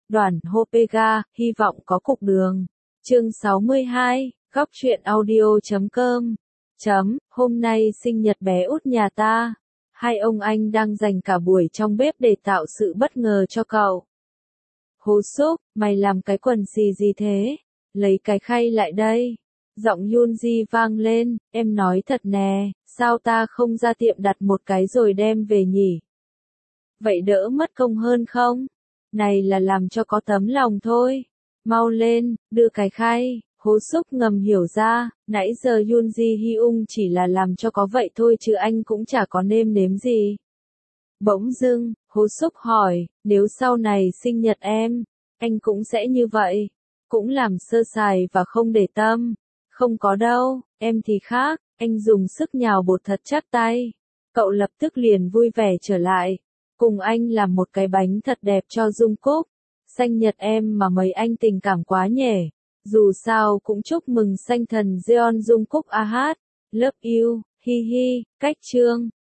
Đoàn Hopega, hy vọng có cục đường. Chương 62, góc truyện audio.com. Hôm nay sinh nhật bé út nhà ta. Hai ông anh đang dành cả buổi trong bếp để tạo sự bất ngờ cho cậu. Hố xúc, mày làm cái quần xì gì thế? Lấy cái khay lại đây. Giọng Yoonji vang lên, em nói thật nè, sao ta không ra tiệm đặt một cái rồi đem về nhỉ? Vậy đỡ mất công hơn không? Này là làm cho có tấm lòng thôi. Mau lên, đưa cái khay. Hố xúc ngầm hiểu ra, nãy giờ Yoonji Hyung chỉ là làm cho có vậy thôi chứ anh cũng chả có nêm nếm gì. Bỗng dưng, hố xúc hỏi, nếu sau này sinh nhật em, anh cũng sẽ như vậy. Cũng làm sơ sài và không để tâm. Không có đâu, em thì khác, anh dùng sức nhào bột thật chắc tay. Cậu lập tức liền vui vẻ trở lại. Cùng anh làm một cái bánh thật đẹp cho Jungkook. Sinh nhật em mà mấy anh tình cảm quá nhỉ. Dù sao cũng chúc mừng sinh thần Jeon Jungkook AH. Love you, hi hi, cách chương.